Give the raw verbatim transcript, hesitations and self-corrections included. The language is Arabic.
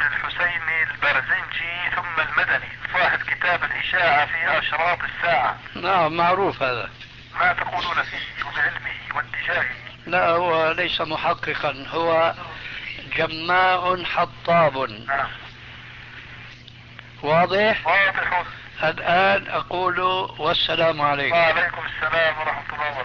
الحسيني البرزنجي ثم المدني صاحب كتاب الإشاعة في أشراط الساعة. نعم معروف هذا. ما تقولون فيه وبعلمه واتجاهه؟ لا هو ليس محققا، هو جماع حطاب. نعم. واضح؟ واضح. الآن أقول والسلام عليكم. وعليكم السلام ورحمة الله وبركاته.